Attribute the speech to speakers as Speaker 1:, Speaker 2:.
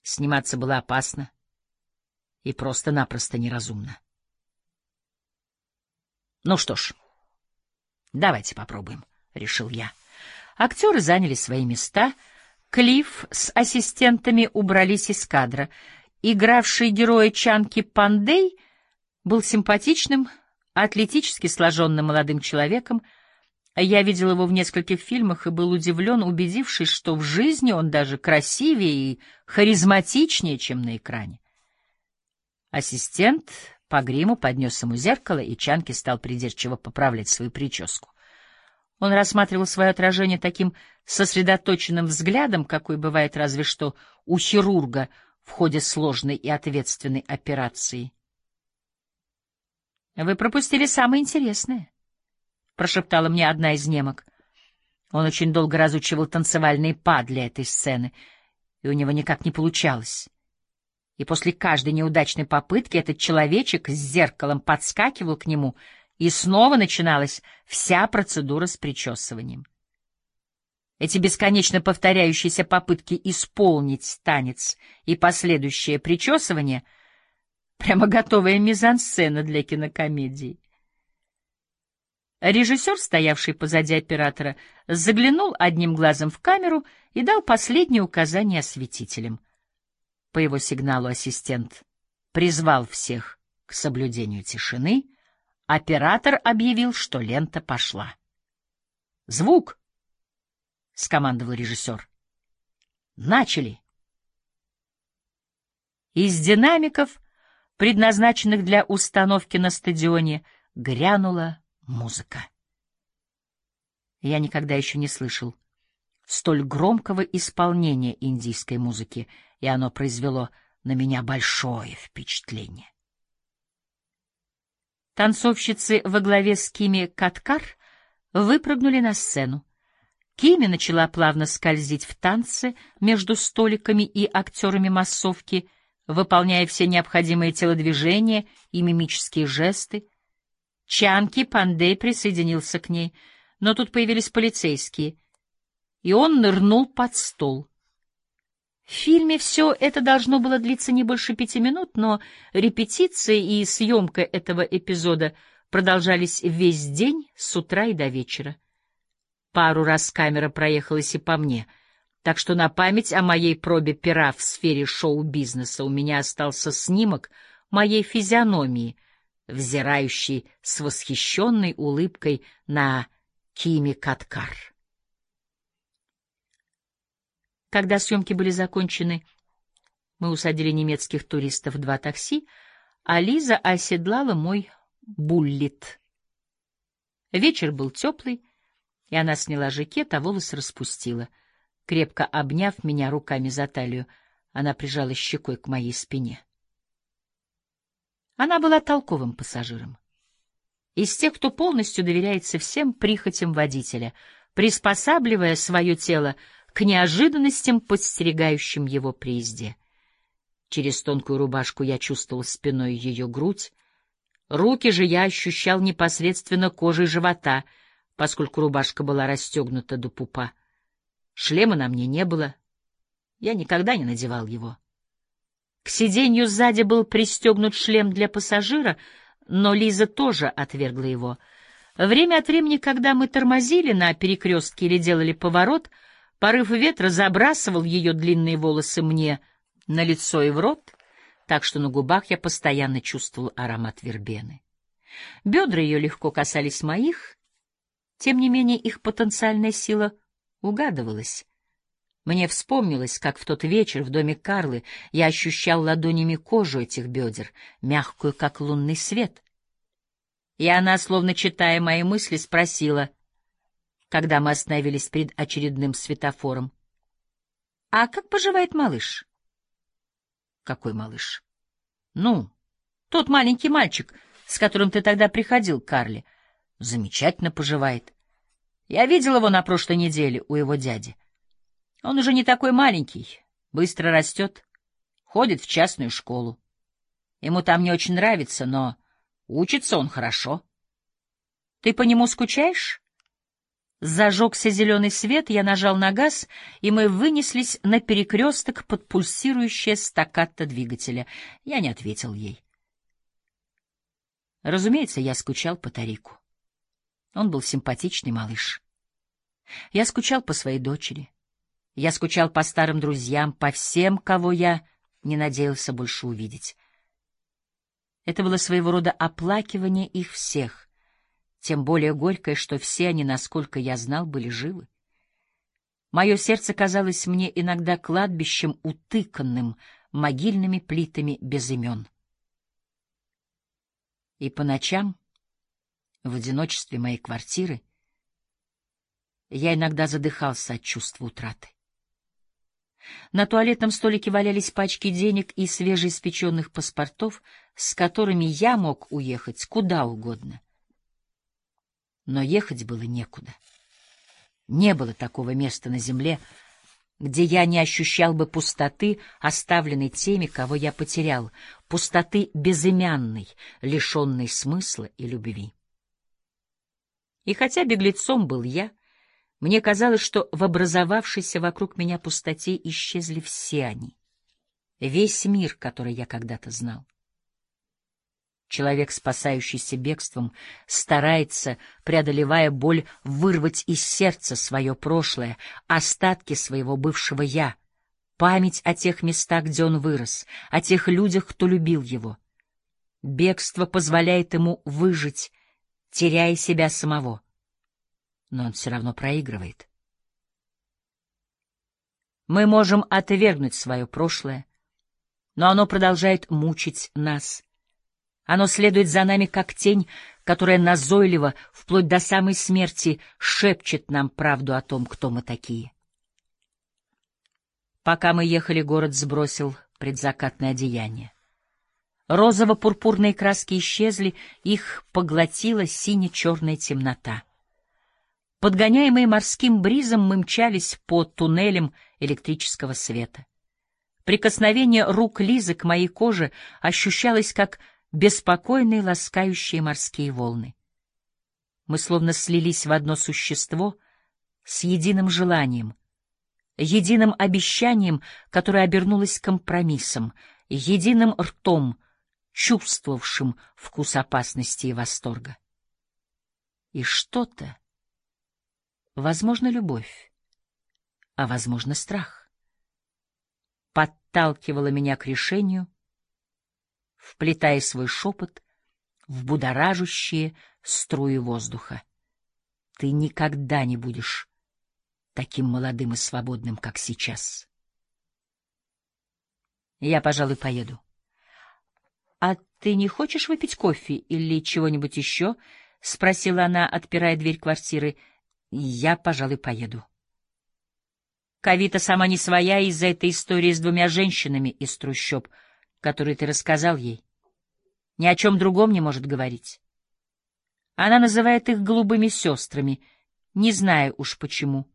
Speaker 1: Сниматься было опасно и просто-напросто неразумно. Ну что ж, давайте попробуем, — решил я. Актеры заняли свои места. Клифф с ассистентами убрались из кадра. Игравший героя Чанки Пандей был симпатичным, атлетически сложенным молодым человеком. Я видел его в нескольких фильмах и был удивлен, убедившись, что в жизни он даже красивее и харизматичнее, чем на экране. Ассистент по гриму поднес ему зеркало, и Чанки стал придирчиво поправлять свою прическу. Он рассматривал свое отражение таким сосредоточенным взглядом, какой бывает разве что у хирурга в ходе сложной и ответственной операции. — Вы пропустили самое интересное, — прошептала мне одна из немок. Он очень долго разучивал танцевальные па для этой сцены, и у него никак не получалось. И после каждой неудачной попытки этот человечек с зеркалом подскакивал к нему, и снова начиналась вся процедура с причесыванием. Эти бесконечно повторяющиеся попытки исполнить танец и последующее причесывание — прямо готовая мизансцена для кинокомедии. Режиссер, стоявший позади оператора, заглянул одним глазом в камеру и дал последние указания осветителям. По его сигналу ассистент призвал всех к соблюдению тишины. Оператор объявил, что лента пошла. «Звук!» — скомандовал режиссер. «Начали!» Из динамиков, предназначенных для установки на стадионе, грянула музыка. Я никогда еще не слышал столь громкого исполнения индийской музыки, и оно произвело на меня большое впечатление. Танцовщицы во главе с Кими Каткар выпрыгнули на сцену. Кими начала плавно скользить в танце между столиками и актерами массовки, выполняя все необходимые телодвижения и мимические жесты. Чанки Пандей присоединился к ней, но тут появились полицейские, и он нырнул под стол. В фильме все это должно было длиться не больше 5 минут, но репетиции и съемка этого эпизода продолжались весь день, с утра и до вечера. Пару раз камера проехалась и по мне, так что на память о моей пробе пера в сфере шоу-бизнеса у меня остался снимок моей физиономии, взирающей с восхищенной улыбкой на Кими Каткар. Когда съемки были закончены, мы усадили немецких туристов в 2 такси, а Лиза оседлала мой буллит. Вечер был теплый, и она сняла жакет, а волосы распустила. Крепко обняв меня руками за талию, она прижала щекой к моей спине. Она была толковым пассажиром. Из тех, кто полностью доверяется всем прихотям водителя, приспосабливая свое тело к неожиданностям, подстерегающим его при езде. Через тонкую рубашку я чувствовал спиной ее грудь, руки же я ощущал непосредственно кожей живота, поскольку рубашка была расстегнута до пупа. Шлема на мне не было, я никогда не надевал его. К сиденью сзади был пристегнут шлем для пассажира, но Лиза тоже отвергла его. Время от времени, когда мы тормозили на перекрестке или делали поворот, порыв ветра забрасывал ее длинные волосы мне на лицо и в рот, так что на губах я постоянно чувствовал аромат вербены. Бедра ее легко касались моих, тем не менее их потенциальная сила угадывалась. Мне вспомнилось, как в тот вечер в доме Карлы я ощущал ладонями кожу этих бедер, мягкую, как лунный свет. И она, словно читая мои мысли, спросила, когда мы остановились перед очередным светофором: «А как поживает малыш?» «Какой малыш?» «Ну, тот маленький мальчик, с которым ты тогда приходил к Карле. Замечательно поживает. Я видел его на прошлой неделе у его дяди. Он уже не такой маленький, быстро растет, ходит в частную школу. Ему там не очень нравится, но учится он хорошо. Ты по нему скучаешь?» Зажегся зеленый свет, я нажал на газ, и мы вынеслись на перекресток под пульсирующее стаккато двигателя. Я не ответил ей. Разумеется, я скучал по Тарику. Он был симпатичный малыш. Я скучал по своей дочери. Я скучал по старым друзьям, по всем, кого я не надеялся больше увидеть. Это было своего рода оплакивание их всех, тем более горькое, что все они, насколько я знал, были живы. Мое сердце казалось мне иногда кладбищем, утыканным могильными плитами без имен. И по ночам, в одиночестве моей квартиры, я иногда задыхался от чувства утраты. На туалетном столике валялись пачки денег и свежеиспеченных паспортов, с которыми я мог уехать куда угодно. Но ехать было некуда. Не было такого места на земле, где я не ощущал бы пустоты, оставленной теми, кого я потерял, пустоты безымянной, лишенной смысла и любви. И хотя беглецом был я, мне казалось, что в образовавшейся вокруг меня пустоте исчезли все они, весь мир, который я когда-то знал. Человек, спасающийся бегством, старается, преодолевая боль, вырвать из сердца свое прошлое, остатки своего бывшего «я», память о тех местах, где он вырос, о тех людях, кто любил его. Бегство позволяет ему выжить, теряя себя самого. Но он все равно проигрывает. Мы можем отвергнуть свое прошлое, но оно продолжает мучить нас. Оно следует за нами, как тень, которая назойливо, вплоть до самой смерти, шепчет нам правду о том, кто мы такие. Пока мы ехали, город сбросил предзакатное одеяние. Розово-пурпурные краски исчезли, их поглотила сине-черная темнота. Подгоняемые морским бризом, мы мчались по туннелям электрического света. Прикосновение рук Лизы к моей коже ощущалось как беспокойные ласкающие морские волны. Мы словно слились в одно существо с единым желанием, единым обещанием, которое обернулось компромиссом, единым ртом, чувствовавшим вкус опасности и восторга. И что-то, возможно, любовь, а возможно, страх, подталкивало меня к решению, вплетая свой шепот в будоражащие струи воздуха. Ты никогда не будешь таким молодым и свободным, как сейчас. Я, пожалуй, поеду. — А ты не хочешь выпить кофе или чего-нибудь еще? — спросила она, отпирая дверь квартиры. — Я, пожалуй, поеду. Кавита сама не своя из-за этой истории с двумя женщинами из трущоб, которую ты рассказал ей. Ни о чем другом не может говорить. Она называет их голубыми сестрами, не знаю уж почему.